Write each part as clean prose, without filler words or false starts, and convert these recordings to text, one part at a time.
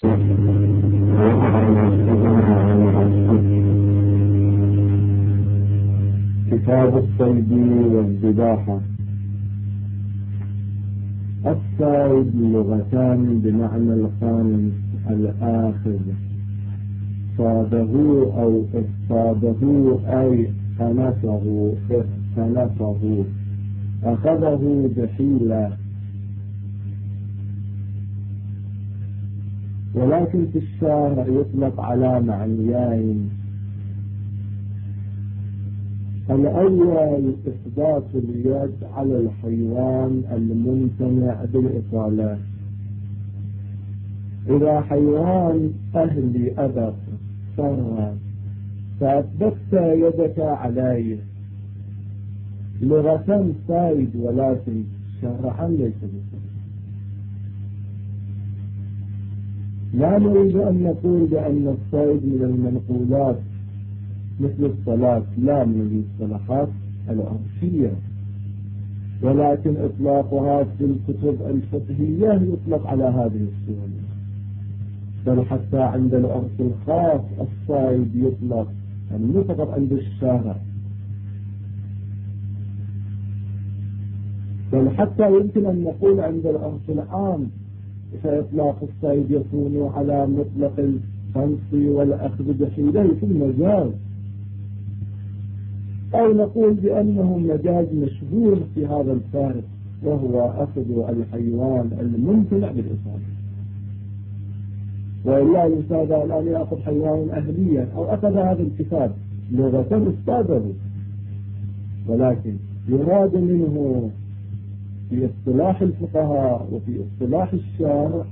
كتاب الصيد والذباحة. الصيد لغتان بمعنى الخامس الآخر، صاده أو اصطاده أي خنفه اختنفه أخذه بحيلة. ولكن في الشارع يطلق على معنيين: الأول إثبات اليد على الحيوان الممتنع بالإصالة. إذا حيوان أهلي أبق شرعا فأثبتت يدك عليه، لغة صيد ولكن شرعا ليس بصيد. لا نريد أن نقول بأن الصيد من المنقولات مثل الصلاة، لا، من المصطلحات العرفية، ولكن إطلاقها في الكتب الفقهية يطلق على هذه الصور. بل حتى عند العرف الخاص الصيد يطلق، يعني مو فقط عند الشارع، بل حتى يمكن أن نقول عند العرف العام فإطلاق الصيد يكون على مطلق الخنص والأخذ بحيله في المجاز، أو نقول بأنه مجاز مشهور في هذا الفارق، وهو أخذ الحيوان الممتنع بالإصابة. وإلا الإنسان الآن يأخذ حيوان أهليا أو أخذ هذا الكتاب لغة اصطاده، ولكن يراد منه في اصطلاح الفقهاء وفي اصطلاح الشارع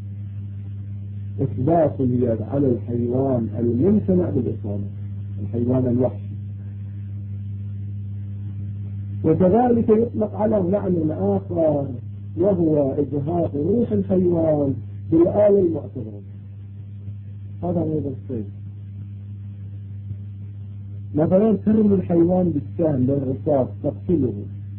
إثبات اليد على الحيوان الممتنع بالإصابة، الحيوان الوحشي. وكذلك يطلق على معنى آخر، وهو إزهاق روح الحيوان بالآلة المعتبرة. هذا هو الصيد. مثلا ترمي الحيوان بالسهم بالرصاص تقتله،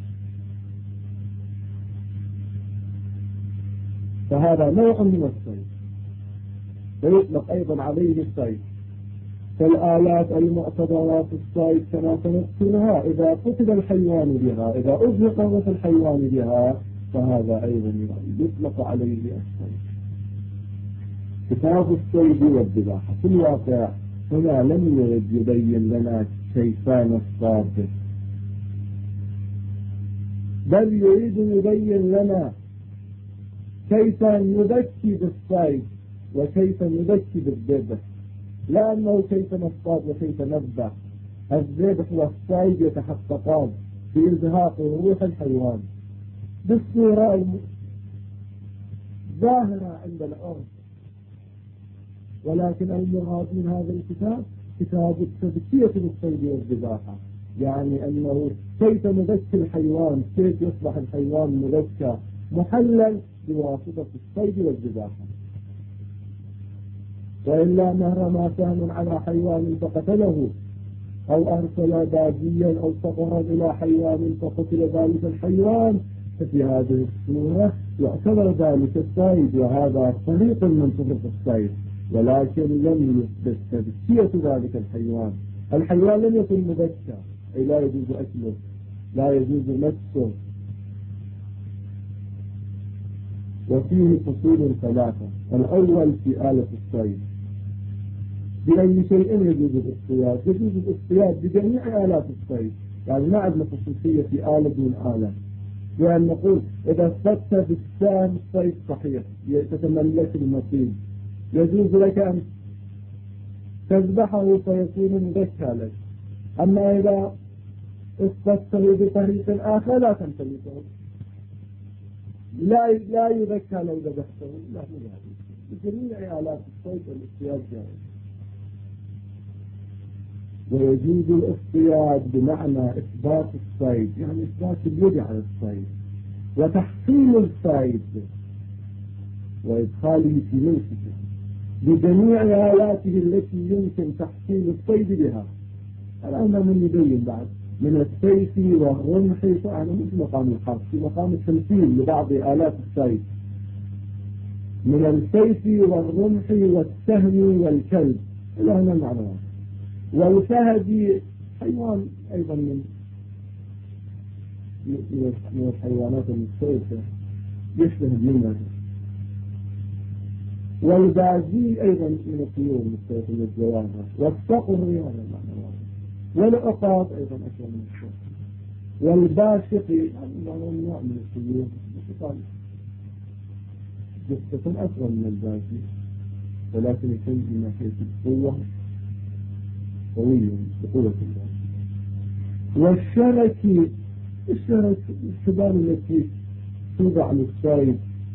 فهذا نوع من الصيد، ويطلق أيضا عليه الصيد. فالآلات المعتبرات الصيد كما سنذكرها إذا قتل الحيوان بها، إذا أزهق روح الحيوان بها، فهذا أيضا يطلق عليه الصيد. كتاب الصيد والذباحة في الواقع هنا لم يرد يبين لنا كيف نصطاد، بل يريد يبين لنا كيف نذكي بالصيد وكيف نذكي بالذبح، لأنه كيف نصطاد وكيف نذبح. الذبح والصيد يتحققان بإزهاق روح الحيوان بالصورة ظاهرة عند الأرض، ولكن المراد من هذا الكتاب كتاب التذكية بالصيد والذباحة، يعني أنه كيف نذكي الحيوان، كيف يصبح الحيوان مذكى محلل بواسطة الصيد والذباحة. وإلا ما رمى سهم على حيوان فقتله، أو أرسل باديا أو سفرا إلى حيوان فقتل ذلك الحيوان، ففي هذه الصورة يعتبر ذلك الصيد، وهذا طريق من طرق الصيد، ولكن لم يثبت تذكية ذلك الحيوان. الحيوان لم يكن مذكى، أي لا يجوز أكله، لا يجوز مسه. وفيه فصول ثلاثة: الأول في آلة الصيد، بأي شيء يجوز الاصطياد؟ يجوز الاصطياد بجميع آلات الصيد، يعني ما عندنا خصوصية في آلة دون آلة، يعني نقول إذا اصطدت بالسهم الصيد صحيح تتملك المصيد، يجوز لك أن تذبحه فيكون مذكى لك. أما إذا اصطدته بطريق آخر لا تمتلكه، لا يذكى لو ذبحته، لا يجوز. بجميع آلات الصيد والاصطياد جائز. ويجوز الاصطياد بمعنى إثبات الصيد، يعني إثبات اليد على الصيد، وتحصيل الصيد وإدخاله في ملكه بجميع آلاته التي يمكن تحصيل الصيد بها. الآن من يبين بعد من السيف والرمح، فأنا مش مقام الحرب، في مقام التمثيل لبعض آلات الصيد، من السيف والرمح والسهم والكلب إلى هنا المعنى. والفهد حيوان أيضا من الحيوانات المفترسة يشبه النمر. والبازي أيضا من الطيور المفترسة من الجواهر. والصقر هذا المعنى. والعقاب أيضا أشبه من الصقر. والباشق يعني نوع من الطيور جثة أصغر من البازي ولكن يكون من ناحية القوة قوي بقوة الله. والشرك الحبال التي توضع للصيد.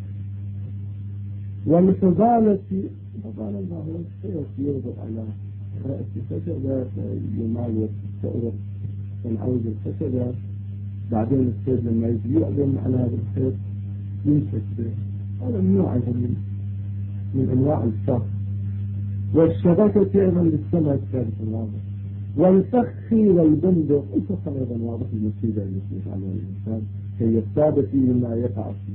والحبالة ما هو السيف يوضع على رأس الخشبة يمال والتأور والعوز الخشبة بعدين السيد لما يجي يعلم على هذا الخيط يمسك به. هذا النوع من أنواع الصرف. والشبكة أيضا للسمك ثالث الواضح. والفخ والبندق الفخ أيضا واضح المصيبة التي يفعلها الإنسان كي يصطاد فيه مما يقع فيه.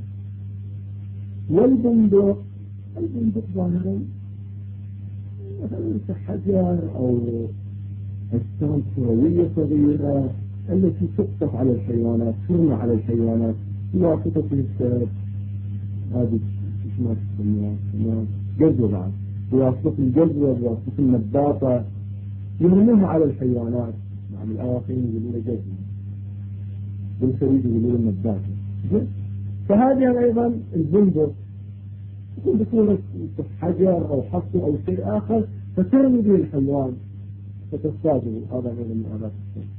والبندق ظاهرا مثلا كحجر أو أجسام كروية صغيرة التي تقطف على الحيوانات ترمى على الحيوانات بواسطة السبب. هذه اسمها جزوة بعد بواسطة الجزوة بواسطة النباطة يرموها على الحيوانات. نعم الآخرين يقولون جزوة بالخريج يقولون النباطة. فهذه أيضا البندق يكون بصورة حجر أو حص أو شيء آخر فترمي به الحيوان فتصطاده. هذا غير من آلات الصيد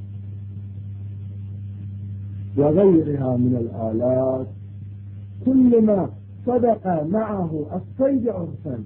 وغيرها من الآلات. كل ما صدق معه الصيد عرفا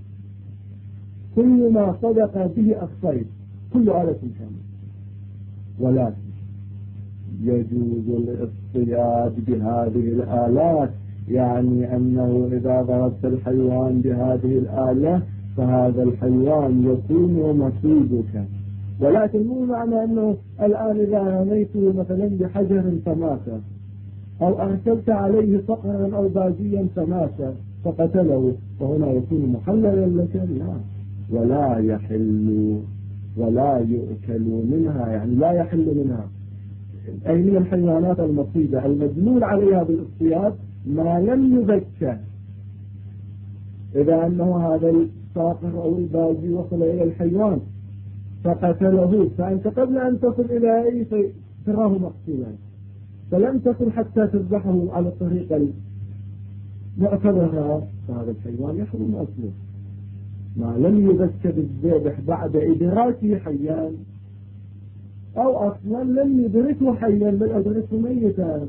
كل ما صدق به الصيد كل آلة كاملة. ولكن يجوز الاصطياد بهذه الآلات يعني أنه إذا ضربت الحيوان بهذه الآلة فهذا الحيوان يكون مصيدك. ولكن مو معنى أنه الآن إذا رميته مثلا بحجر فمات أو أرسلت عليه صقرا أو بازيا فمات فقتله فهنا يكون محللا لك. لا ولا يحل ولا يؤكل منها يعني لا يحل منها أي من الحيوانات المصيدة المدلول عليها بالاصطياد ما لم يذكى. إذا أنه هذا الصقر أو البازي وصل إلى الحيوان فقتله فأنت قبل أن تصل إلى أي شيء تراه مقتولا فلم تصل حتى تذبحه على الطريقة المعتبرة فهذا الحيوان يحرم أكله ما لم يذكى بالذبح بعد إدراكه حيا أو أصلا لم يدركه حيا بل أدركه ميتا.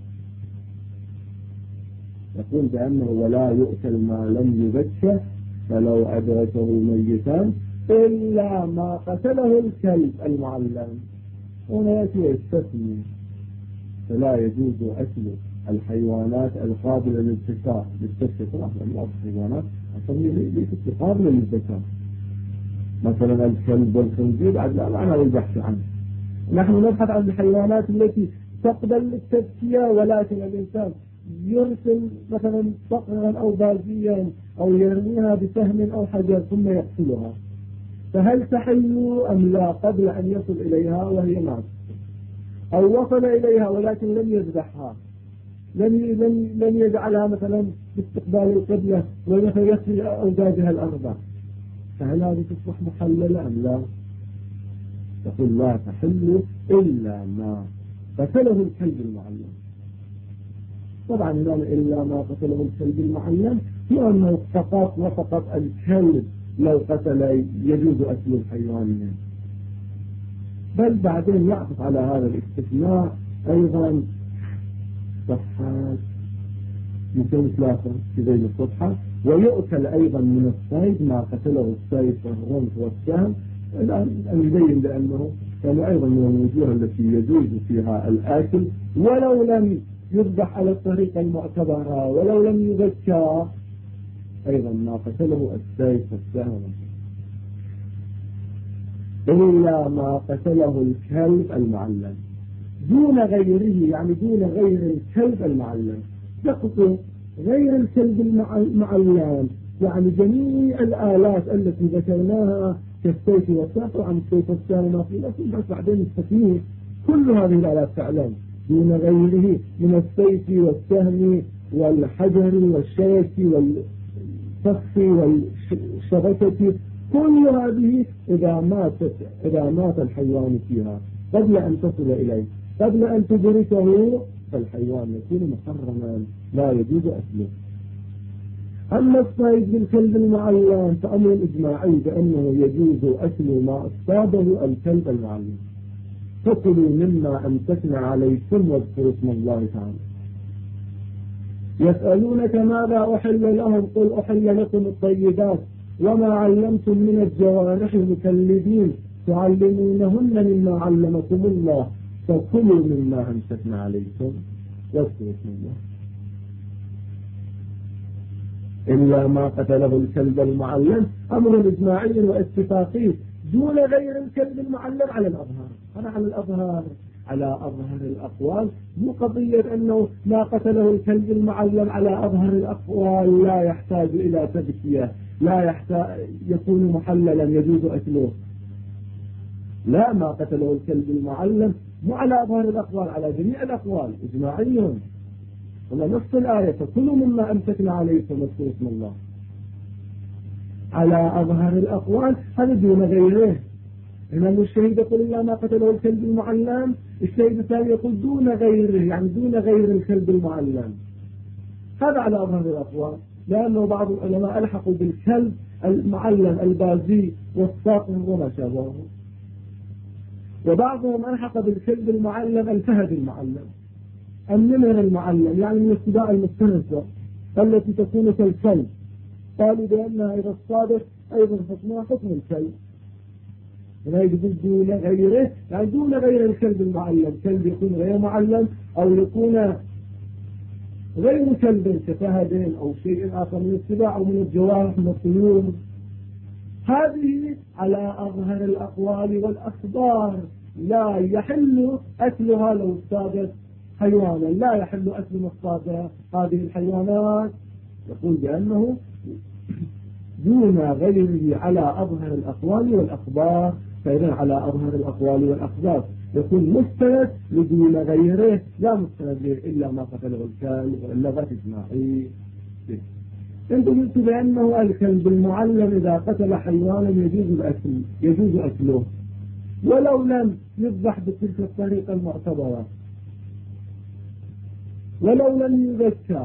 يقول بأنه ولا يؤكل ما لم يذكى فلو أدركه ميتا إلا ما قتله الكلب المعلم. هنا يأتي يستثني فلا يجوز أكل الحيوانات القابلة للذكاء طبعا أنواع الحيوانات أصلا ليست قابلة للذكاء مثلا الكلب والخنزير بعد لا معنى للبحث عنه. نحن نبحث عن الحيوانات التي تقبل التذكية ولكن الإنسان يرسل مثلا صقرا أو بازيا أو يرميها بسهم أو حجر ثم يقتلها فهل تحل أم لا قبل أن يصل إليها وهي معه أو وصل إليها ولكن لم يذبحها لم يجعلها مثلا باستقبال القبلة ومثلا يغسل أوزادها الأربع فهل هذه تصبح محللة أم لا؟ تقول لا تحل إلا ما قتله الكلب المعلم. طبعا إلا ما قتله الكلب المعلم لأنه فقط وفقط الكلب لو قتل يجوز أكل الحيوان منه. بل بعدين يعطف على هذا الاستثناء أيضا صفحات 203 في ذيل الصفحة ويؤكل أيضا من الصيد ما قتله السيف والرمح والسهم. الآن نبين لأنه كان أيضا من الوجوه التي يجوز فيها الآكل ولو لم يذبح على الطريقة المعتبرة ولو لم يذكى أيضا ما قتله السيف والسهم إلا ما قتله الكلب المعلم دون غيره يعني دون غير الكلب المعلم. يقصد غير الكلب المعلم، يعني جميع الآلات التي ذكرناها كالسيف والسهم، عن السيف والسهم ما في لكن بس بعدين السكين كل هذه الآلات تعلم دون غيره من السيف والسهم والحجر والشوك والصف والشبكة، كل هذه إذا مات الحيوان فيها قبل أن تصل إليه قبل أن تدركه فالحيوان يكون محرما لا يجوز أكله. أما الصيد بالكلب المعلم فأمر إجماعي بأنه يجوز أكل ما اصطاده الكلب المعلم. فكلوا مما أمسكنا عليكم واذكروا اسم الله تعالى. يسألونك ماذا أحل لهم قل أحل لكم الطيبات وما علمتم من الجوارح مكلبين تعلمونهن مما علمكم الله فكلوا مما أمسكنا عليكم واذكروا اسم الله إلا ما قتله الكلب المعلم. أمر إجماعي واتفاقي دون غير الكلب المعلم على الأظهار. أنا على الأظهار على أظهر الأقوال، مو قضية أنه ما قتله الكلب المعلم على أظهر الأقوال لا يحتاج إلى تذكية، لا يحتاج يكون محللا يجوز أكله. لا، ما قتله الكلب المعلم مو على أظهر الأقوال، على جميع الأقوال إجماعي. ولا نص الآية فكلوا مما أمسكنا عليكم واذكروا اسم الله على أظهر الأقوال، هذا دون غيره. إمام الشهيد يقول إلا ما قتله الكلب المعلم، الشهيد الثاني يقول دون غيره، يعني دون غير الكلب المعلم. هذا على أظهر الأقوال، لأنه بعض العلماء ألحقوا بالكلب المعلم البازي والصاقم وما شابهه، وبعضهم ألحق بالكلب المعلم الفهد المعلم، النمر المعلم، يعني من السباع المفترسة التي تكون كالكلب، قالوا بأنها إذا اصطادت أيضا حكمها حكم الكلب. لا يجوز دون غيره، يعني دون غير الكلب المعلم، كلب يكون غير معلم أو يكون غير كلب كفهد أو شيء آخر من السباع أو من الجوارح من الطيور. هذه على أظهر الأقوال والأخبار لا يحل أكلها لو اصطادت حيوانا، لا يحل أكل مصطاد هذه الحيوانات. يقول بأنه دون غيره على أظهر الأقوال والأخبار، فإذا على أظهر الأقوال والأخبار يكون مستند لدون غيره، لا مستند إلا ما قتله الكلب واللغة إجماعي. انت قلت بأنه الكلب المعلم إذا قتل حيوانا يجوز أكله ولو لم يذبح بتلك الطريقة المعتبرة، ولو لم يذكى،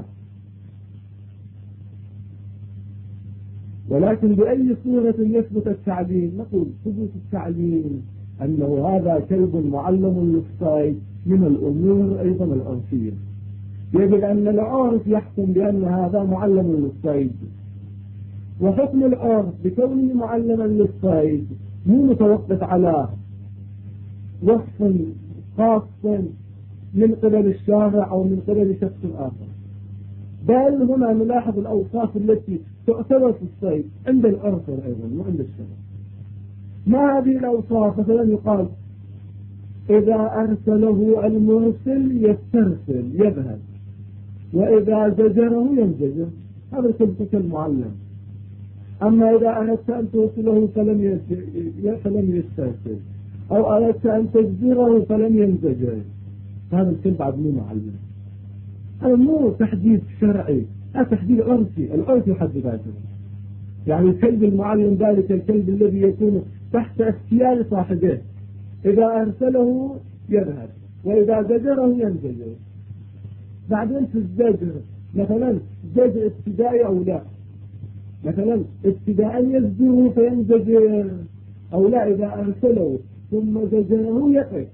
ولكن بأي صورة يثبت التعليم؟ نقول ثبوت التعليم أنه هذا كلب معلم للصيد من الأمور أيضا العرفية. يجب أن العرف يحكم بأن هذا معلم للصيد، وحكم العرف بكونه معلما للصيد مو متوقف على وصف خاص من قبل الشارع أو من قبل شخص آخر، بل هنا نلاحظ الأوصاف التي تعتبر في الصيد عند العرف أيضا وعند الشرع. ما هذه الأوصاف؟ مثلا يقال إذا أرسله المرسل يسترسل يذهب، وإذا زجره ينزجر، هذا كلبك المعلم. أما إذا أردت أن توصله فلم يسترسل، أو أردت أن تجزره فلم ينزجر، هذا الكلب عاد مو معلم. هذا مو تحديد شرعي، هذا تحديد عرفي، العرف يحدد ذاته. يعني الكلب المعلم ذلك الكلب الذي يكون تحت اختيار صاحبه، إذا أرسله يذهب وإذا زجره ينزجر. بعدين في الزجر مثلا زجر ابتدائي أو لا، مثلا ابتداء يزجره فينزجر أو لا، إذا أرسله ثم زجره يقف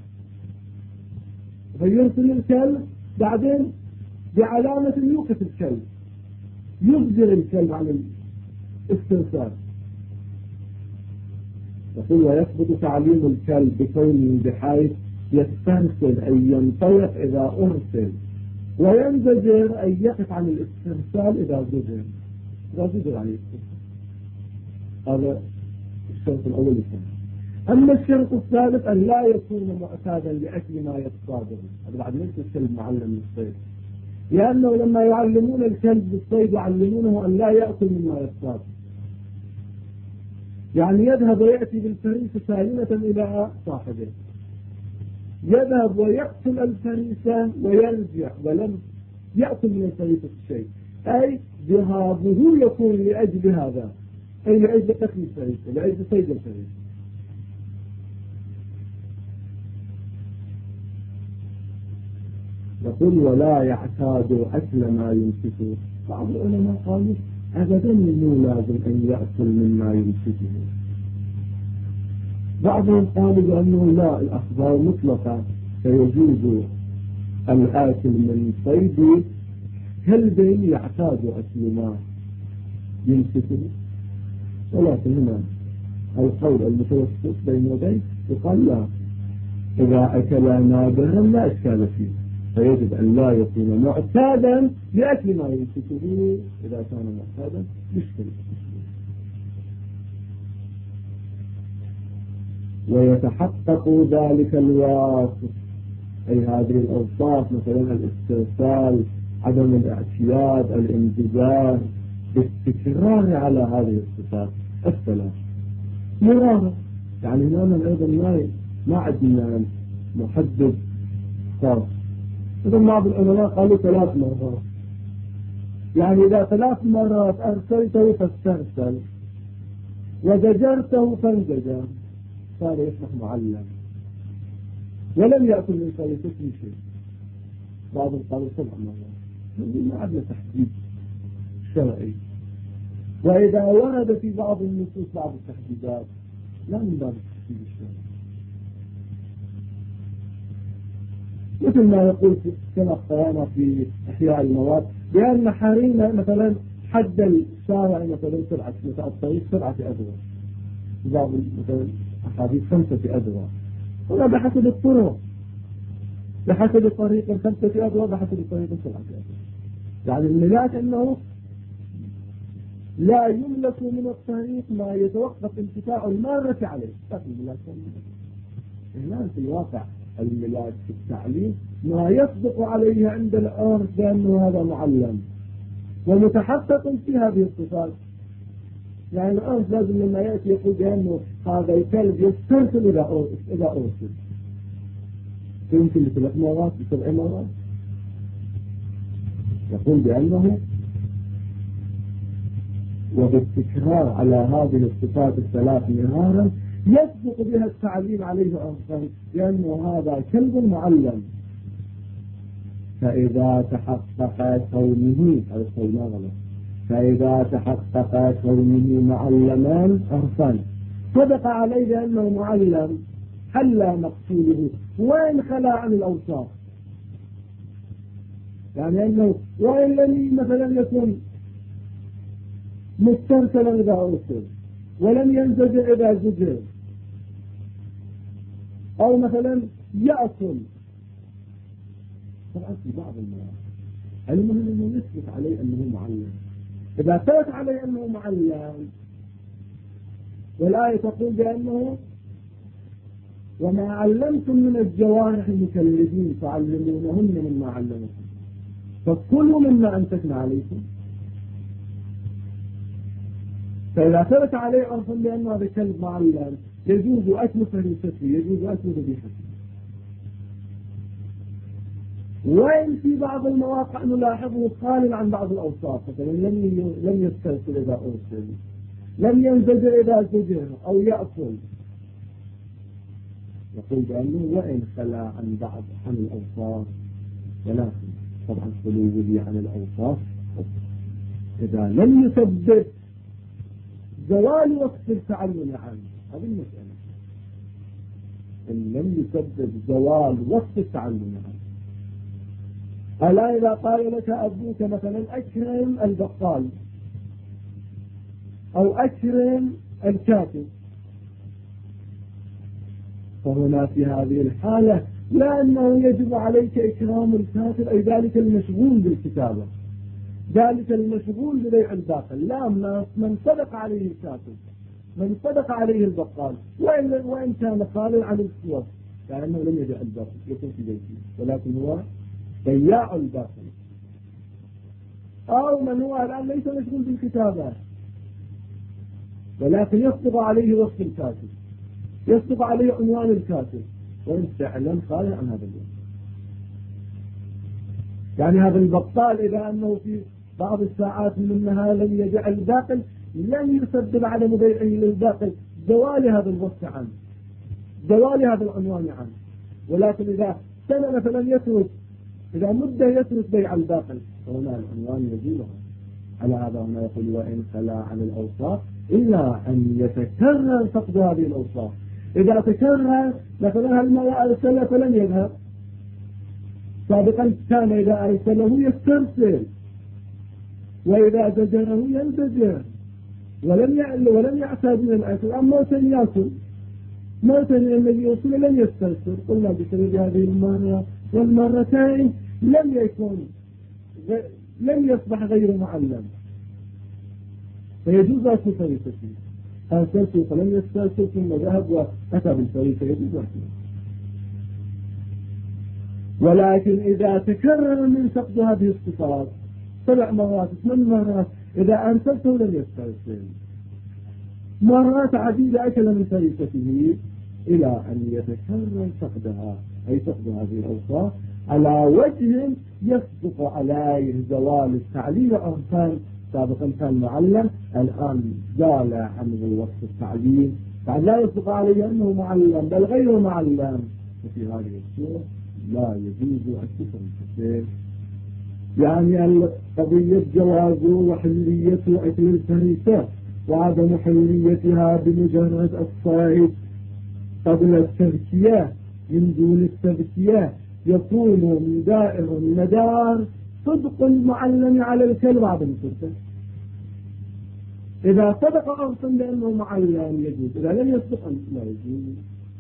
فيرسل الكلب، بعدين بعلامة يوقف الكلب، يزجر الكلب على الاسترسال. يقول ويثبت تعليم الكلب بكونه بحيث يسترسل أي ينطلق إذا أرسل، وينزجر أي يقف عن الاسترسال إذا زجر عن الاسترسال. هذا الشرط الأول الثاني. أما الشرط الثالث أن لا يكون معتادا لأكل ما يصطاده، هذا بعد ليس الكلب معلم للصيد. لأنه لما يعلمون الكلب بالصيد يعلمونه أن لا يأكل مما يصطاد، يعني يذهب ويأتي بالفريسة سالمة إلى صاحبه، يذهب ويقتل الفريسة ويرجع ولم يأكل من الفريسة شيء، أي ذهابه يكون لأجل هذا، أي لأجل قتل الفريسة، لأجل صيد الفريسة. يقول ولا يعتاد أكل ما يمسكه. بعض العلماء قالوا أبدا مو لازم أن يأكل مما يمسكه. بعضهم قالوا بأنه لا، الأخبار مطلقة فيجوز الآكل من صيد كلب يعتاد أكل ما يمسكه. ولكن هنا القول المتوسط بين يديه يقال لا، إذا أكل نادرا لا إشكال فيه، فيجب أن لا يكون معتادا لأكل ما يمسكه. إذا كان معتادا يشكل. ويتحقق ذلك الواصف، أي هذه الأوصاف مثلا الاسترسال، عدم الاعتياد، الانتباه، بالتكرار على هذه الصفات الثلاث مرارة. يعني هنا أيضا ما عندنا محدد خاص. إذا بعض العلماء قالوا 3 مرات، يعني إذا 3 مرات أرسلته فاسترسل وزجرته فانزجر صار يصبح معلم ولم يأكل من فريسته شيء. بعضهم قالوا 7 مرات، ما عندنا تحديد شرعي. وإذا ورد في بعض النصوص بعض التحديدات لا من باب التحديد الشرعي، مثل ما يقول كما اختارنا في إحياء المواد بأن حرينا مثلا حد الشارع مثلا سرعة الطريق 7 أذرع، بعض مثلا أحاديث 5 أذرع، هنا بحسب الطرق، بحسب طريق 5 أذرع، بحسب طريق 7 أذرع. يعني الملاك أنه لا يملك من الطريق ما يتوقف انتفاع المارة عليه، لكن الملاك هنا في الواقع الملاك في التعليم ما يصدق عليه عند العرف بأنه هذا معلم ومتحقق في هذه الصفات. يعني العرف لازم لما يأتي يقول بأنه هذا الكلب يسترسل إذا أرسل، يمكن ب3 مرات ب7 مرات، يقول بأنه وبالتكرار على هذه الصفات ال3 مرارا يسبق بها التعليم عليه عرفا لأنه هذا كلب معلم. فإذا تحقق كونه، هذا القول ما غلط، فإذا تحقق كونه معلما عرفا صدق عليه بأنه معلم حل مقصوده وإن خلا عن الأوصاف. يعني أنه وإن لم مثلا يكن مسترسلا إذا أرسل ولم ينزجر إذا زجر، أو مثلا يأكل، طبعا في بعض المواقف المهم أنه يثبت عليه أنه معلم. إذا ثبت عليه أنه معلم والآية تقول بأنه وما علمتم من الجوارح المكلفين فعلمونهن مما علمكم فكلوا مما أمسكنا عليكم. فإذا ثبت عليه عرفا بأنه هذا كلب معلم يجوز أكل فريسته، يجوز أكل ذبيحته. وإن في بعض المواقع نلاحظه خال عن بعض الأوصاف، مثلا لم يسترسل إذا أرسل، لم ينزجر إذا زجر أو يأكل، يقول بأنه وإن خلا عن الأوصاف، ولكن طبعا خلوه عن الأوصاف إذا لم يثبت زوال وقت التعلم عنه. هذه المسألة، إن لم يثبت زوال وقت التعلم عنه. ألا إذا قال لك أبوك مثلا أكرم البقال أو أكرم الكاتب، فهنا في هذه الحالة لا أنه يجب عليك إكرام الكاتب أي ذلك المشغول بالكتابة، ذلك المشغول ببيع الباقل، لا، من صدق عليه الكاتب، من صدق عليه البقال، وإن كان خالا عن السوق، يعني أنه لم يبيع الباقل يكون في بيته ولكن هو بياع الباقل، أو من هو الآن ليس مشغول بالكتابة ولكن يصدق عليه وصف الكاتب، يصدق عليه عنوان الكاتب، وإن فعلا خارج عن هذا الوصف. يعني هذا البطال إذا أنه في بعض الساعات من النهار لم يجعل الباقل لن يسبب عدم بيعه للباقل زوال هذا الوصف عنه، زوال هذا العنوان عنه. ولكن إذا سنن فلم يترك، إذا مدة يترك بيع الباقل فهنا العنوان يزيلها. على هذا هنا يقول وإن خلا عن الأوصاف إلا أن يتكرر فقد هذه الأوصاف. إذا تكرر مثلا المرء أرسل فلم يذهب، سابقا كان إذا أرسله يسترسل، وإذا زجره ينزجر، ولم يعتاد من الأكل. أما موتن يأكل، موتن الذي يوصل لم يسترسل. قلنا بسبب هذه المرة والمرتين لم يصبح غير معلم، فيجوز أكل فريسته. أرسلته فلم يسترسل ثم ذهب وأتى بالفريسة، يجوز أكله. ولكن إذا تكرر من فقد هذه الصفات 7 مرات 8 مرات، إذا أرسلته لم يسترسل، مرات عديدة أكل من فريسته إلى أن يتكرر فقدها، أي فقد هذه الأوصاف على وجه يصدق عليه زوال التعليل أرسال. سابقا كان معلم، الآن زال عنه وصف التعليل، بعد لا يصدق عليه أنه معلم بل غير معلم، وفي هذه الصورة لا يجوز الكفر الكثير. يعني القضية جواز وحلية أكل الفريسة وعدم حليتها بمجرد الصيد قبل التذكية من دون التذكية يكون من دائر المدار صدق المعلم على الكلب عدم صدقه. إذا صدق أرسل لأنه معلم يجوز، إذا لم يصدق لا يجوز،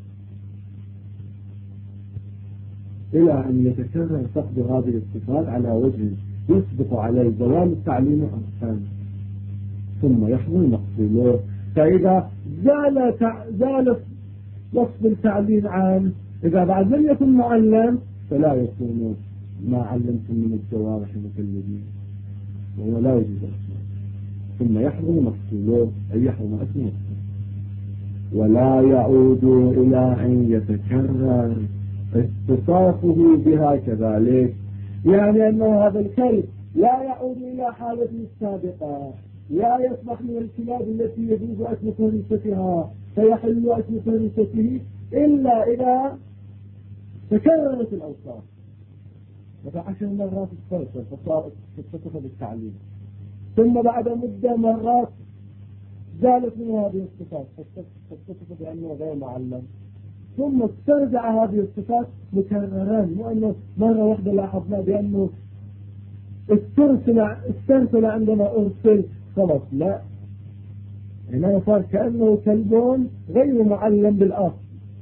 إلى أن يتكرر فقد هذه الصفات على وجه يصدق عليه زوال التعليم أرسل ثم يحضر مقصوله. فإذا زال وصف التعليم عام، إذا بعد لم يكن معلم فلا يكون ما علمتم من الجوارح المكلبين، وهو لا يجوز أسمه. ثم يحضر مقصوله أي يحضر اسمه، ولا يعود إلى أن يتكرر اتصافه بها كذلك. يعني أن هذا الكلب لا يعود إلى حالته السابقة، لا يصبح من الكلاب التي يجوز أكل فريستها فيحل أكل فريسته إلا إذا تكررت الأوصاف. ف10 مرات استرسل فصارت تتصف بالتعليم، ثم بعد مدة مرات زالت من هذه الصفات فاتصف بأنه غير معلم، ثم استرجع هذه الصفات مكرران، مو أنه مرة واحدة لاحظنا بأنه استرسل عندما أرسل خلص، لا، هنا صار كأنه كلبون غير معلم بالأصل.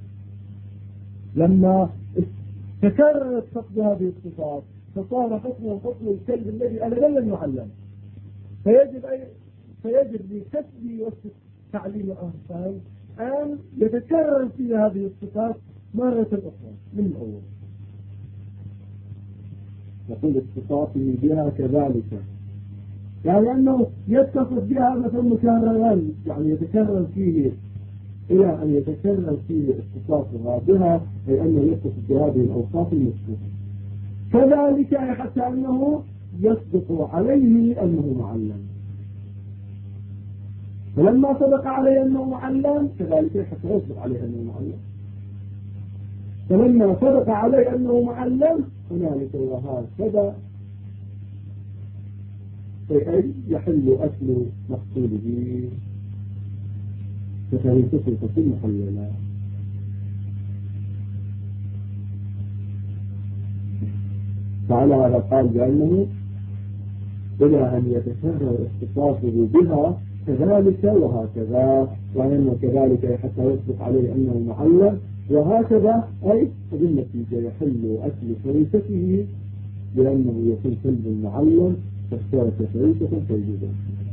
لما تكررت فقد هذه الصفات فصار حكمه حكم الكلب الذي أبدا لم يعلم، فيجب لكسب وصف تعليم الأرسال أن يتكرر في هذه الصفات مرة أخرى من الأول. يقول اتصافه بها كذلك، يعني أنه يتصف بها مثلا مكررا، يعني يتكرر فيه إلى أن يتكرر فيه اتصافها بها، أي أنه يتصف بهذه الأوصاف المذكورة. كذلك حتى أنه يصدق عليه أنه معلم، فلما صدق عليه أنه معلم كذلك حتى يصدق عليه أنه معلم، فلما صدق عليه أنه معلم هنالك وهكذا أي يحل أكل مقصوده كفريسته تصل محللا. فعلى هذا قال بأنه إلى أن يتكرر اختصاصه بها كذلك وهكذا، وأنه كذلك حتى يصدق عليه أنه معلم، وهكذا أي بالنتيجة يحل أكل فريسته لأنه يكون كلب معلم فاختارت فريسة فيجوز.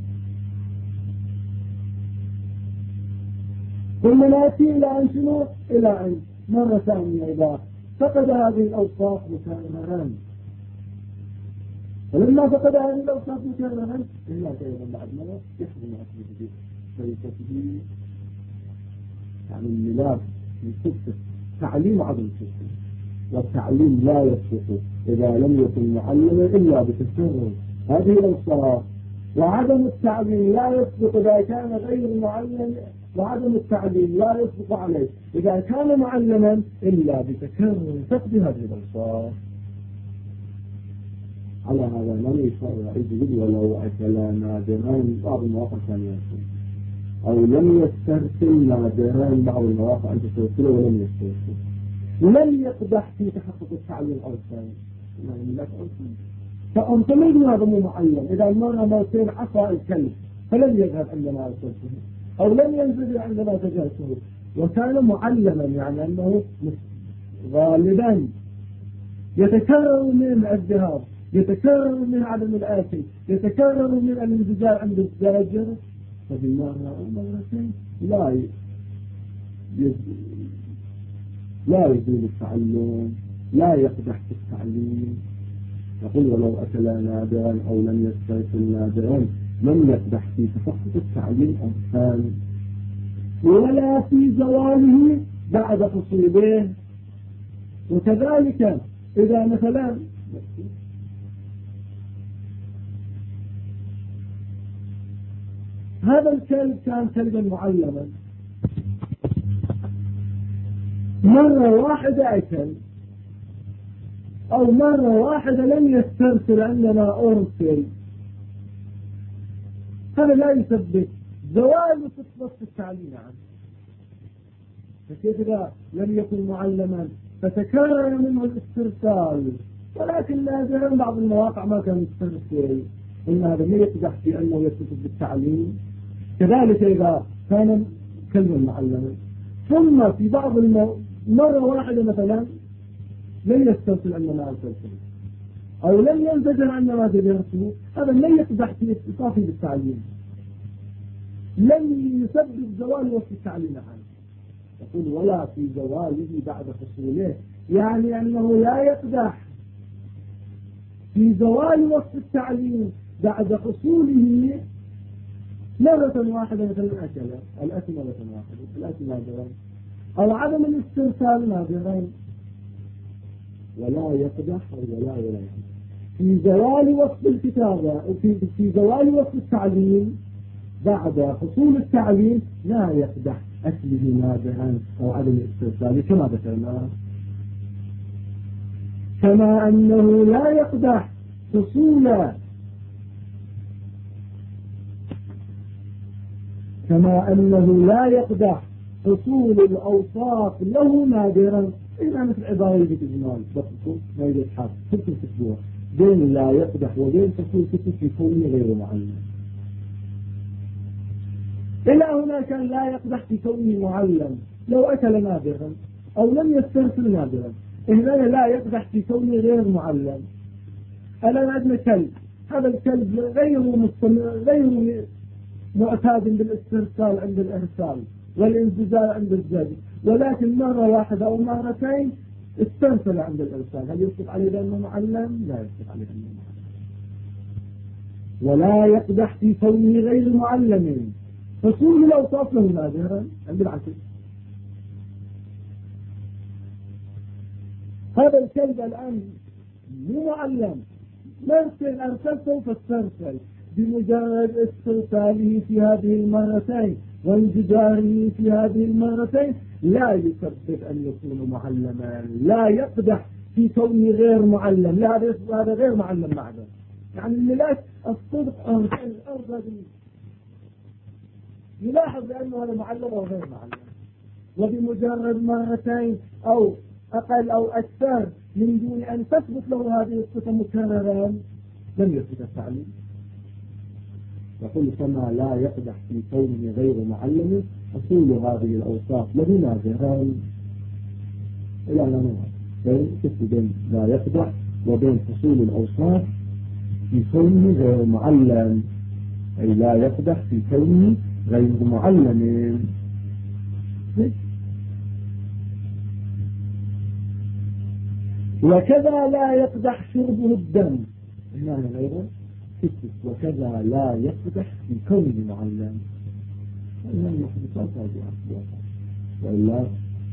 ثم نأتي إلى أن شنو؟ إلى أن مرة ثانية إذا فقد هذه الأوصاف مكرران فلما فقد هذه الأوصاف مكررا إلا أيضا بعد مرة يحرم أكله بشركته. يعني الميلاد من صدق تعليم عدم الصدق، والتعليم لا يصدق إذا لم يكن معلما إلا بتكرر هذه الأوصاف، وعدم التعليم لا يصدق إذا كان غير معلم، وعدم التعليم لا يصدق عليه إذا كان معلما إلا بتكرر فقد هذه الأوصاف. على هذا لم يشرع إذن ولو أكل نادرين بعض المواقع كان يأكل، أو لم يسترسل نادرين بعض المواقع أن تسترسل ولم يسترسل، لم يقدح في تحقق التعليم أو الثاني. يعني لا تأكل فأنت من هذا مو معلم. إذا المرأة موتين عصا الكلب فلم يذهب عندما أرسلته، أو لم ينزل عندما تجلسه، وكان معلما يعني أنه غالبا يتكرر من الذهاب، يتكرر من عدم الآكل، يتكرر من الانزجار عند الزاجر، ففي المرة أو مرتين لا يزول التعلم، لا يقدح في التعليم. يقول ولو أكل نادرا أو لم يستيقظ نادرا لم يقدح في تفقد التعليم أو الثاني، ولا في زواله بعد حصوله. وكذلك إذا مثلا هذا الكلب كان كلبا معلما، مرة واحدة أكل، أو مرة واحدة لم يسترسل عندما أرسل، هذا لا يثبت زوال صفة التعليم عنه. فكيف إذا لم يكن معلما فتكرر منه الاسترسال، ولكن نادرا بعض المواقع ما كان يسترسل، إن هذا ما يقدح في أنه يتصف بالتعليم. كذلك إذا كان كلمة معلما ثم في بعض مرة واحدة مثلا لم يسترسل عندما أرسلته، أو لم ينزجر عندما تجرسه، هذا لا يقدح في اتصافه بالتعليم، لم يسبب زوال وصف التعليم عنه. يقول ولا في زواله بعد حصوله، يعني أنه لا يقدح في زوال وصف التعليم بعد حصوله مرة واحدة، مثلا الأكل مرة واحدة، الأكل نادرين، أو عدم الاسترسال نادرين، ولا يقدح ولا يقدح في زوال وصف الكتابة، في زوال وصف التعليم بعد حصول التعليم لا يقدح أكله نادرا أو عدم الاسترسال كما ذكرنا. كما أنه لا يقدح حصول كما أنه لا يقدح حصول الأوصاف له نادرا. إذا مثل عبارة الإجمال بطلكم ما يجب حاجة كنت تسبوع بين لا يقدح وبين حصول كتب في كونه غير معلم. إلى هنا كان لا يقدح في كونه معلم لو أكل نادرا أو لم يسترسل نادرا. هنا لا يقدح في كونه غير معلم. أنا عندنا كلب، هذا الكلب غير معتاد بالاسترسال عند الإرسال والانزجار عند الزج، ولكن مرة واحدة أو مرتين استرسل عند الإرسال. هل يصدق عليه بأنه معلم؟ لا يصدق عليه بأنه معلم. ولا يقدح في كونه غير معلم حصول الأوصاف له نادرا عند العكس. هذا الكلب الآن مو معلم، مرتين أرسلته فاسترسل، بمجرد استرساله في هذه المرتين وانزجاره في هذه المرتين لا يثبت أن يكون معلما. لا يقدح في كونه غير معلم، لا هذا غير معلم بعده. يعني الملاك الصدق الأرض يلاحظ بأنه هذا معلم أو غير معلم، وبمجرد مرتين أو أقل أو أكثر من دون أن تثبت له هذه الصفة مكررا لم يثبت التعليم. يقول كما لا يقدح في كونه غير معلم حصول هذه الأوصاف له نادرا. إلى أن نرى بين لا يقدح وبين حصول الأوصاف في كونه غير معلم، أي لا يقدح في كونه غير معلم. وكذا لا يقدح شربه الدم هنا أيضا وكذا لا يقدح في كونه معلم. من المحدثات هذه أصبح وإلا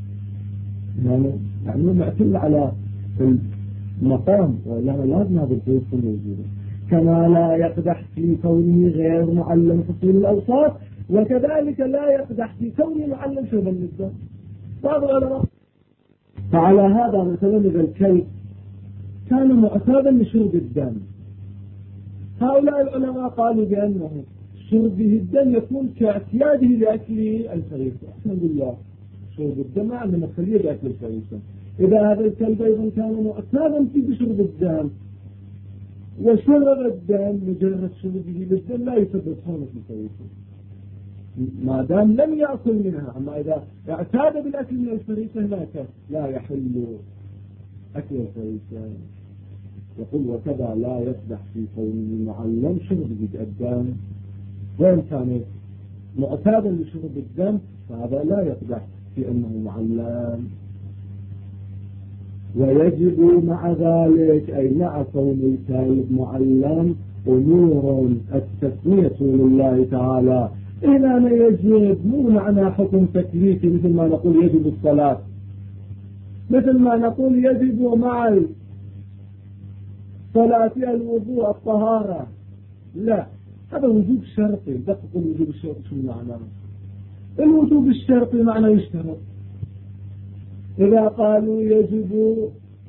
يعني معتل على المقام، وإلا لازم هذا الشيء يكون موجودا. كما لا يقدح في كونه غير معلم حصول الأوصاف، وكذلك لا يقدح في كونه معلم شرب النسبة. بعض العلماء فعلى هذا مثلا إذا الكلب كان معتادا لشرب الدم، هؤلاء العلماء قالوا بأنه شربه الدم يكون كاعتياده لأكل الفريسة. الحمد لله شرب الدم عندما نخليه بأكل الفريسة. إذا هذا الكلب أيضا كان معتادا في شرب الدم وشرب الدم، مجرد شربه للدم لا يسبب حرمة الفريسة ما دام لم يأكل منها. أما إذا اعتاد بالأكل من الفريسة لا يحل أكل الفريسة. يقول وكذا لا يقدح في كونه معلم شربه الدم، وإن كان معتادا لشرب الدم فهذا لا يقدح في أنه معلم. ويجب مع ذلك أي مع كون الكلب معلم أمور التسمية لله تعالى. إنما يجب مو معنى حكم تكليفي مثل ما نقول يجب الصلاة، مثل ما نقول يجب مع الصلاة الوضوء الطهارة، لا، هذا وجوب شرطي. دقق الوجوب الشرطي شو معناه؟ الوجوب الشرطي معنى يشترط. إذا قالوا يجب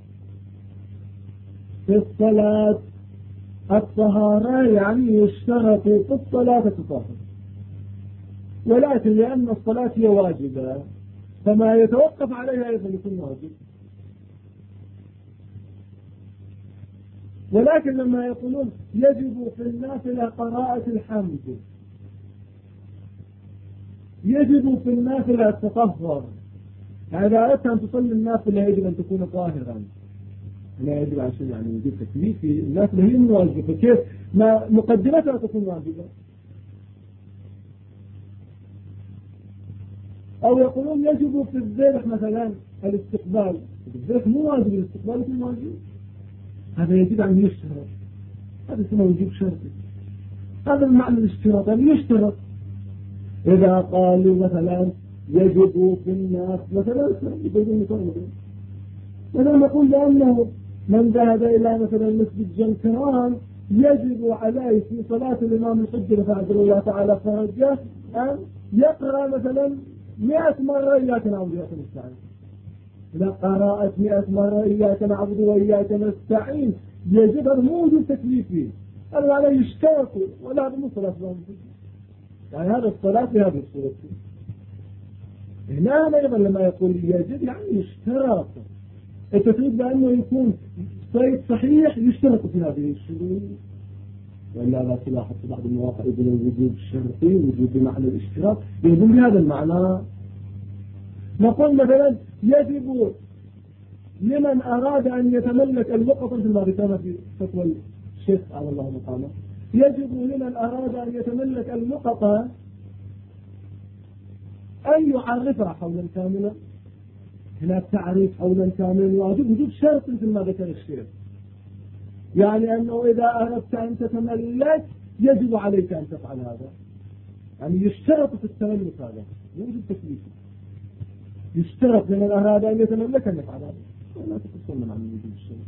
في الصلاة الطهارة يعني يشترط في الصلاة الطهارة، ولكن لأن الصلاة هي واجبة فما يتوقف عليها أيضا يكون واجب. ولكن لما يقولون يجب في النافلة قراءة الحمد، يجب في النافلة التطهر، يعني إذا أردت أن تصلي النافلة يجب أن تكون طاهرا، لا يجب عن شيء يعني وجود تكليفي. النافلة هي واجبة، فكيف ما مقدمتها تكون واجبة؟ أو يقولون يجب في الذبح مثلا الاستقبال، الذبح مو واجب، الاستقبال يكون واجب، هذا يجب أن يشترط، هذا اسمه وجوب شرطي. هذا المعنى الاشتراط يعني يشترط. إذا قالوا مثلا يجب في الناس مثلا نقول لأنه من ذهب إلى مثلا مسجد جنكران يجب عليه في صلاة الإمام الحجة فعبد الله تعالى فرجه أن يقرأ مثلا 100 مرة إياك نعبد وإياك نستعين. إذا قرأت 100 مرة إياك نعبد وإياك نستعين يجب أن مو وجود تكليفي، هذا عليه يشترط، ولا هذا مو صلاة الإمام الحجة، يعني هذا الصلاة بهذه الصورة. هنا أيضا لما يقول يجب يعني يشترط، التفريق بأنه يكون صيد صحيح يشترط في هذه الشروط، وإلا لا تلاحظ في بعض المواقع يقول الوجوب الشرطي وجوب بمعنى الاشتراط يجب بهذا المعنى. نقول مثلا يجب لمن أراد أن يتملك اللقطة مثل ما ذكرنا في فتوى الشيخ على الله مقامه، يجب لمن أراد أن يتملك اللقطة أن يعرفها حولا كاملا. هناك تعريف حولا كاملا واجب وجود شرط مثل ما ذكر الشيخ، يعني أنه إذا أردت أن تتملك يجب عليك أن تفعل هذا، يعني يشترط في التملك هذا يوجد تكليف، يشترط لمن أراد أن يتملك أن يفعل هذا، ولا تتصمم عن وجود الشرط.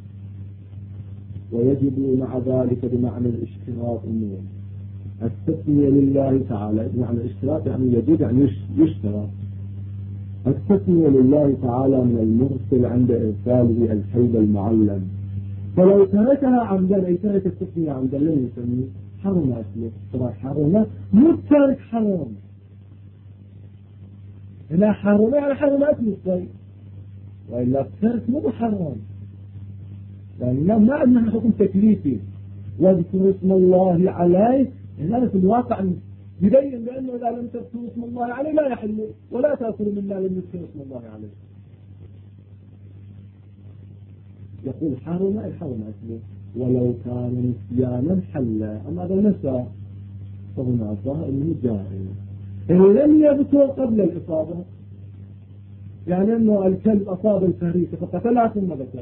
ويجب مع ذلك بمعنى الاشتراط أمور التسمية لله تعالى. بمعنى الاشتراط يعني يجب أن يشترط التسمية لله تعالى من المرسل عند إرساله الكيد المعلم، فلو تركها عمدا أي ترك التسمية عمدا لم يسميه حرم أكله. طبعا حرم مو الترك حرام، هنا حرم يعني حرم أكل الصيد، وإلا الترك مو حرام، يعني ما عندنا حكم تكليفي واذكر اسم الله عليه. هنا في الواقع يبين بأنه إذا لم تذكروا اسم الله عليه لا يحل، ولا تأكلوا مما لم يذكر اسم الله عليه. يقول حرم أي حرم أكله، ولو كان نسيانا حلا، أما هذا نسى فهنا الظاهر أنه جائز إن لم يذكر قبل الإصابة، يعني أنه الكلب أصاب الفريسة فقتلها ثم ذكر،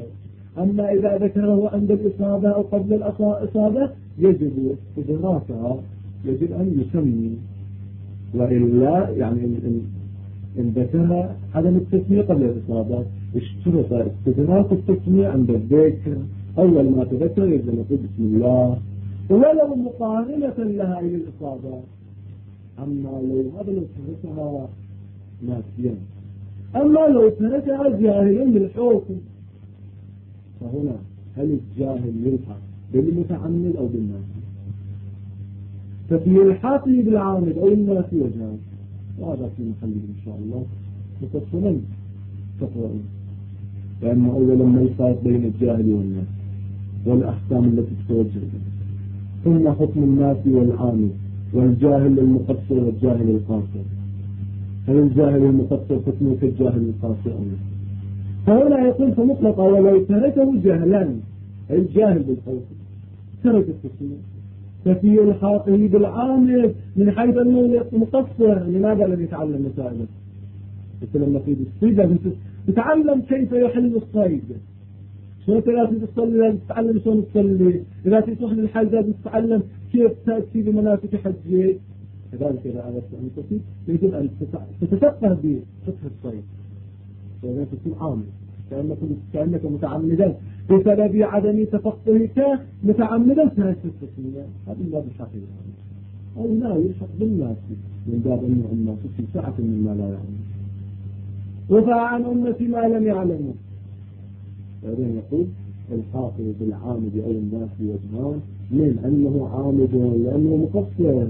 أما إذا ذكره عند الإصابة أو قبل الإصابة يجب إدراكها، يجب أن يسمي، وإلا يعني إن ذكر عدم التسمية قبل الإصابة اشترط استدراك التسمية عند الذكر. أول ما تذكر يجب أن يقول بسم الله ولو مقارنة لها إلى الإصابة. أما لو هذا لو تركها ناسيا، أما لو تركها جاهلا بالحكم، فهنا هل الجاهل يلحق بالمتعمد أو بالناسي؟ ففي الحاقه بالعامد أو الناسي وجهان، وهذا في محله إن شاء الله مفصلا تقرأون، لأنه أولا ما الفرق بين الجاهل والناس والأحكام التي تتوجه به، ثم حكم الناس والعامل والجاهل المقصر والجاهل القاصر. هل الجاهل المقصر حكمه كالجاهل القاصر أم لا؟ فهنا يقول فمطلقا ولو تركه جهلا، الجاهل بالقول ترك التسمية. ففي الحاقه بالعامل من حيث أنه مقصر، لماذا لم يتعلم مسائله؟ مثل لما في الصيد لازم تتعلم كيف يحل الصيد، شلون لازم تصلي، لازم تتعلم شلون تصلي، إذا تروح للحج لازم تتعلم كيف تأتي بمناسك حجك. كذلك إذا أردت أن تصيد يجب أن تتفقه بفقه الصيد، وإذا تكون عامل كأنك متعمدا بسبب عدم تفقهك متعمدا ترك التسمية. هذا من باب الحقيقة، أو لا يلحق بالناس من باب أن الناس في سعة مما لا يعلم، رفع عن أمة ما لم يعلموا. بعدين يقول الحاقه بالعامد أو الناس وجهان، من أنه عامد لأنه مقصر،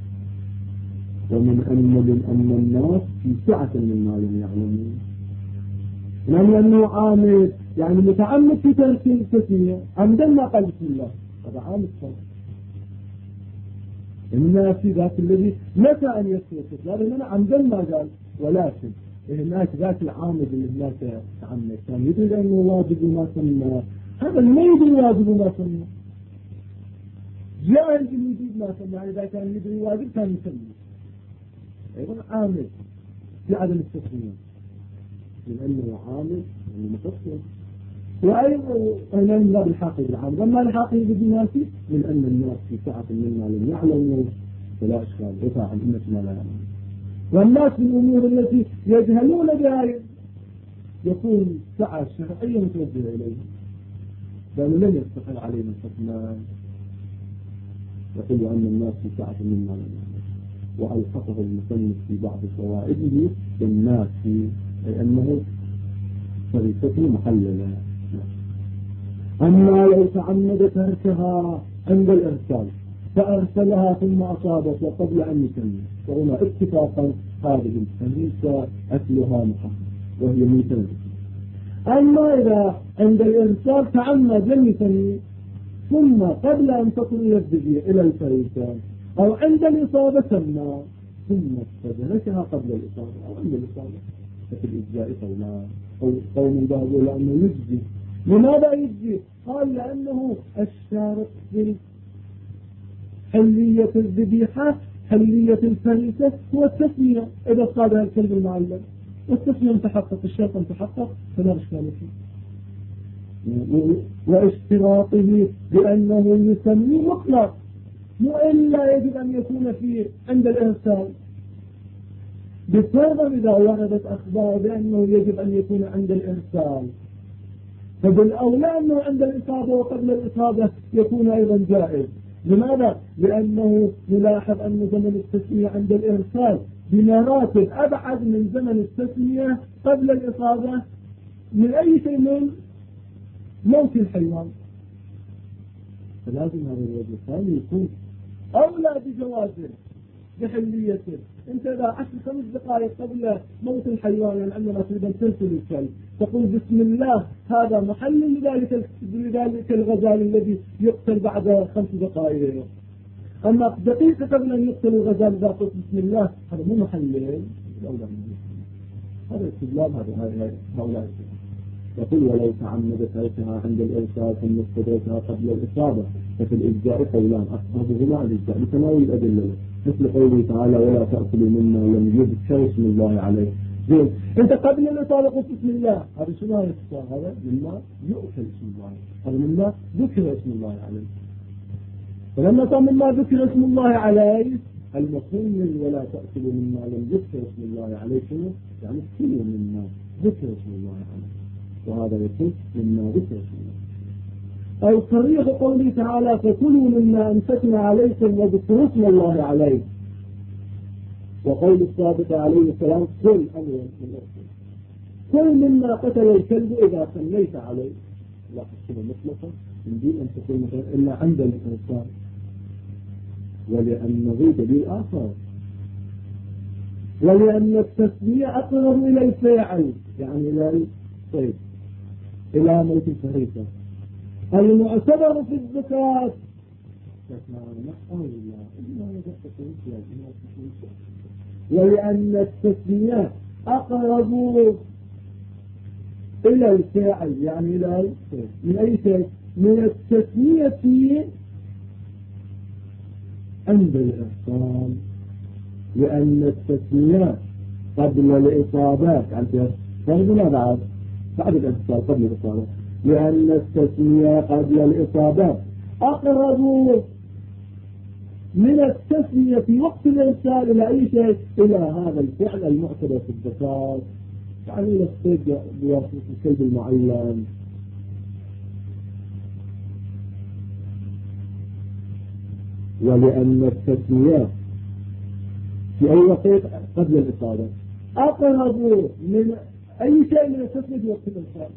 ومن أن الناس في سعة مما لم يعلموا. لأنه عامد يعني متعمد في ترك التسمية عمدا ما قال بسم الله، هذا عامد صار. الناس ذاك الذي متى أن يسكت، لأنه عمدا ما قال، ولكن هناك ذاك العامد اللي هناك تعمد كان يدري أنه واجب ما سمى، هذا ما يدري واجب ما سمى، جاهل بالوجود ما سمى، يعني إذا كان يدري واجب كان يسمى، أيضا عامد في عدم التسمية لأنه عامل ومقصر. وأيضا من باب الحاقه بالعامل. أما الحاقه بالناس من أن الناس في سعة مما لم يعلموا فلا إشكال، رفع عن أمة ما لا يعلمون. والناس في الأمور التي يجهلون بها يكون سعة شرعية متوجهة إليه، لأنه لم يستقر عليهم الحكمان. يقول أن الناس في سعة مما لم يعلموا، وألحقه المصنف في بعض فوائده بالناس أي أنه طريقته محللة. أما لو تعمد تركها عند الإرسال فأرسلها ثم أصابت وقبل أن يسمي، فهنا اتفاقا هذه الكنيسة أكلها محرم وهي ميتة. أما إذا عند الإرسال تعمد لم يسمي ثم قبل أن تصل إلى الفريسة أو عند الإصابة سمى ثم استدركها قبل الإصابة أو عند الإصابة، ففي الإجزاء قوم ذهبوا لأنه يجزي. لماذا يجزي؟ قال لأنه الشارط في حلية الذبيحة حلية الفريسة هو التسمية، إذا صادها الكلب المعلم والتسمية تحقق، الشرط تحقق، فلا إشكال فيه. واشتراطه بأنه يسمي مطلق، وإلا يجب أن يكون فيه عند الإرسال، بفرض إذا وردت أخبار بأنه يجب أن يكون عند الإرسال، فبالأولى أنه عند الإصابة وقبل الإصابة يكون أيضا جائز. لماذا؟ لأنه نلاحظ أن زمن التسمية عند الإرسال بمراتب أبعد من زمن التسمية قبل الإصابة من أي شيء من موت الحيوان، فلازم هذا الوجه الثاني يكون أولى بجوازه بحليته. انت اذا عشت 5 دقائق قبل موت الحيوان، يعني عندما تريد ان ترسل الكلب تقول بسم الله، هذا محل لذلك الغزال الذي يقتل بعد 5 دقائق. اما دقيقة قبل ان يقتل الغزال اذا قلت بسم الله، هذا مو محل، هذا استدلال هؤلاء. يقول ولو تعمد تركها عند الإرسال ثم استدركها قبل الإصابة ففي الإجزاء قولان أصحابهما الإجزاء لتناول الأدلة، مثل قوله تعالى ولا تأكلوا مما لم يذكر اسم الله عليه، زين انت قبل الإطالة قلت بسم الله، هذا شنو يصير؟ هذا مما يؤكل اسم الله، هذا مما ذكر اسم الله عليه. فلما كان مما ذكر اسم الله عليه المفهوم من ولا تأكلوا مما لم يذكر اسم الله عليه شنو؟ يعني كلوا مما ذكر اسم الله عليه، وهذا يكون مما ذكر اسم الله. أو صريح قوله تعالى فكلوا مما أمسكنا عليكم وذكروا اسم الله عليه. وقول الصادق عليه السلام كل أمر من أخر كل مما قتل الكلب إذا سميت عليه، لا تحسب مطلقا من دون أن تكون مثلا إلا عند الإنسان، ولأنه دليل آخر، ولأن التسمية أقرب إلى الفاعل، يعني إلى الصيد، إلى موت الفريسة. المعتبر في الزكاة ولأن التسمية أقرب إلى الفاعل، يعني إلى من أي شيء؟ من التسمية عند الإحصان، لأن التسمية قبل الإصابات يعني فرضنا بعد الإحصان قبل الإصابات، لأن التسمية قبل الإصابات أقرب من التسمية في وقت الإرسال إلى أي شيء؟ إلى هذا الفعل المعتبر في الزكاة، يعني إلى الصيد بواسطة الكلب المعلم. ولأن التسمية في أي وقت قبل الإصابة أقرب من أي شيء من التسمية في وقت الإرسال،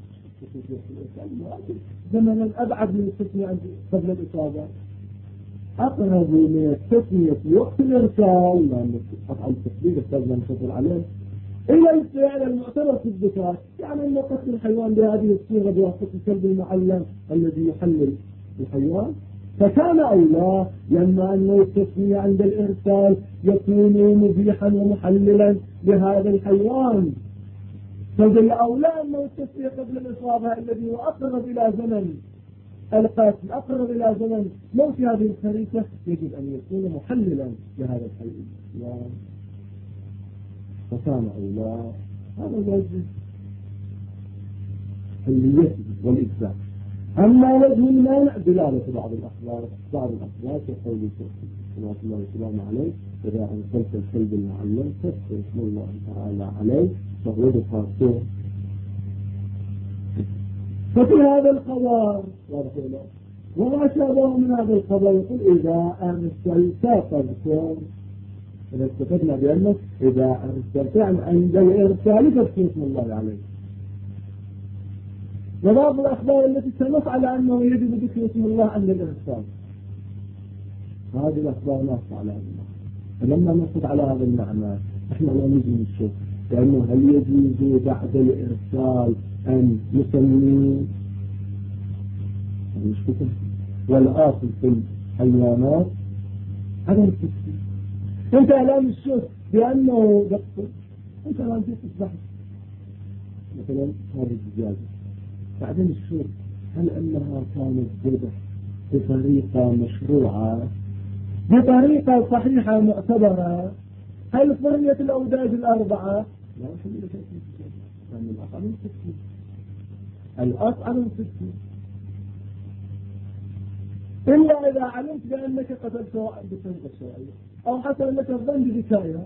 زمنا أبعد من التسمية قبل الإصابة، أقرب من التسمية في وقت الإرسال لأن قطع التسبيل استاذنا نفصل عليه إلى الفعل المعتبر في الذكاء، يعني أن قتل الحيوان بهذه الصيغة بواسطة الكلب المعلم الذي يحلل الحيوان فكان أولى، لما أنه التسمية عند الإرسال يكون مبيحا ومحللا لهذا الحيوان، فذل أولى أنه التسمية قبل الإصابة الذي هو أقرب إلى زمن القتل، أقرب إلى زمن موت هذه الخريطة، يجب أن يكون محللا لهذا الحيوان، فكان أولى هذا الوجه حليته والإجزاء. أما وجه المانع دلالة بعض الأخبار كقوله صلى الله عليه وسلم عليه إذا أنزلت الكلب المعلم فاذكر اسم الله تعالى عليه فهو بخاصه. ففي هذا الخبر وما شابه من هذا الخبر يقول إذا أرسلت فاذكر، إذا استفدنا بأنه إذا أرسلت عند الإرسال فاذكر اسم الله عليه. وبعض الأخبار التي تنص على أنه يجب ذكر اسم الله عند الإرسال، هذه الأخبار نص على هذا. فلما نص على هذا المعنى احنا لا نجي نشوف لأنه هل يجوز بعد الإرسال أن نسميه مشكلة، والآصل في الحيوانات هذا التسمية. انت الآن الشوف بأنه دقق، انت الآن تصبح مثلا هذه الدجاجة، بعدين الشوف هل أنها كانت ذبح بطريقة مشروعة بطريقة صحيحة معتبرة؟ هل فريت الأوداج الأربعة؟ لا يحل لك لأن الأصل من التسمية، الأصل من التسمية، إلا إذا علمت بأنك قتلت بطريقة شرعية أو حصل لك الظن بذكائها،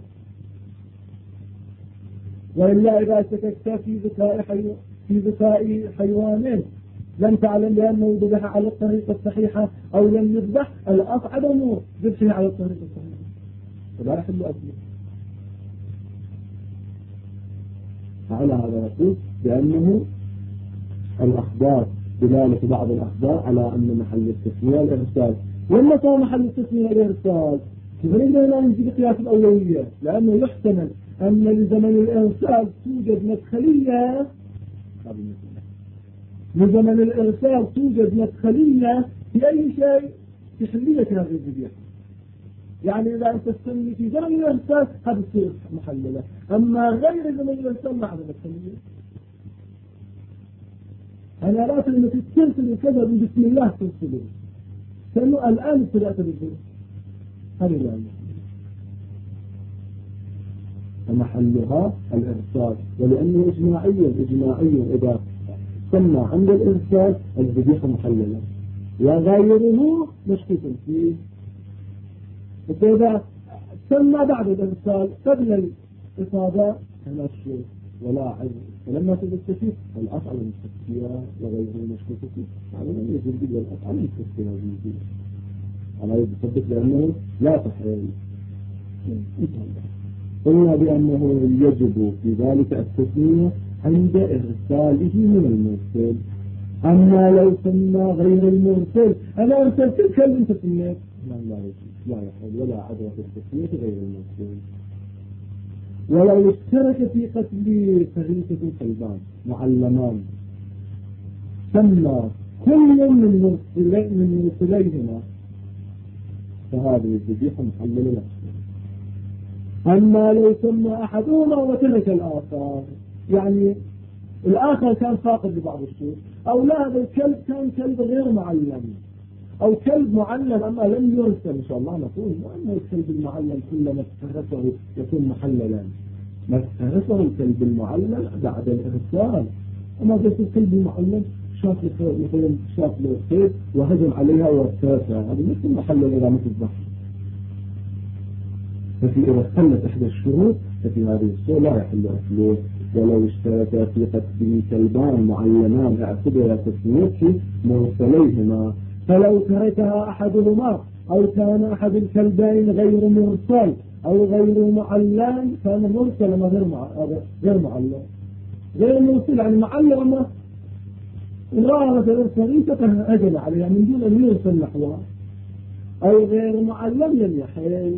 وإلا إذا اشتككت في ذكاء حيوانين لم تعلم بأنه ذبح على الطريقة الصحيحة أو لم يذبح، الأصل عدم ذبحه على الطريقة الصحيحة فلا يحل أكله. على هذا نقول بأنه الأخبار دلالة بعض الأخبار على أن محل التسمية الإرسال، وما كان محل التسمية الإرسال فنقدر لا نجي بقياس الأولوية، لأنه يحتمل أن لزمن الإرسال توجد مدخلية، لزمن الإرسال توجد مدخلية في أي شيء في حلية هذه الذبيحة، يعني إذا أنت تسمي في زمن الإرسال قد تصير محللة، أما غير زمن الإرسال ما عندنا مدخلية. أنا لا أقول أنك ترسل كذا بسم الله ترسله، كأنه الآن ابتدأت بالذبح هذه الآن. فمحلها الإرسال، ولأنه إجماعي إذا سمى عند الإرسال الذبيحة محللة وغيره مشكوك فيه. فإذا سمى بعد الإرسال قبل الإصابة فلا شيء ولا عذر، فلما تثبت فيه الأفعل المستكفية وغيره مشكوك فيه هذا لم يجب إلا الأفعل المستكفية هذه أنا يثبت لأنه لا تحيل. قلنا بأنه يجب في ذلك التسمية عند إرساله من المرسل. أما لو سمى غير المرسل أنا أرسلت الكلب أنت سميت لا يحل ولا عدوى في التسمية غير المرسل. ولو اشترك في قتل فريسة كلبان معلمان سمى كل من مرسليهما فهذه الذبيحة محللة نفسه. أما لو سمى أحدهما وترك الآخر، يعني الآخر كان فاقد لبعض الشيء، أو لا هذا الكلب كان كلب غير معلم، أو كلب معلم أما لم يرسل إن شاء الله نقول وأن الكلب المعلم كلما استهرسه يكون محللا، ما استهرسه الكلب المعلم بعد الإرسال. أما بس الكلب المعلم شاف مثلا شاف الخير وهجم عليها وارتاسها، هذا مثل محلل إلى مثل الضحك. ففي إذا اختلت إحدى الشروط ففي هذه الصورة لا يحل أكله. ولو اشترك في قتل كلبان معلمان اعتبر تسميته مرسليهما، فلو تركها أحدهما أو كان أحد الكلبين غير مرسل أو غير معلم كان مرسل ما غير معلم. غير مرسل يعني معلم رأى مثلا فريسة هجم عليها من دون أن يرسل نحوها، أو غير معلم لم يحل.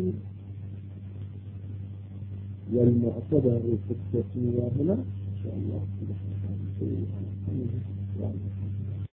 والمعتبر في التسمية هنا إن شاء الله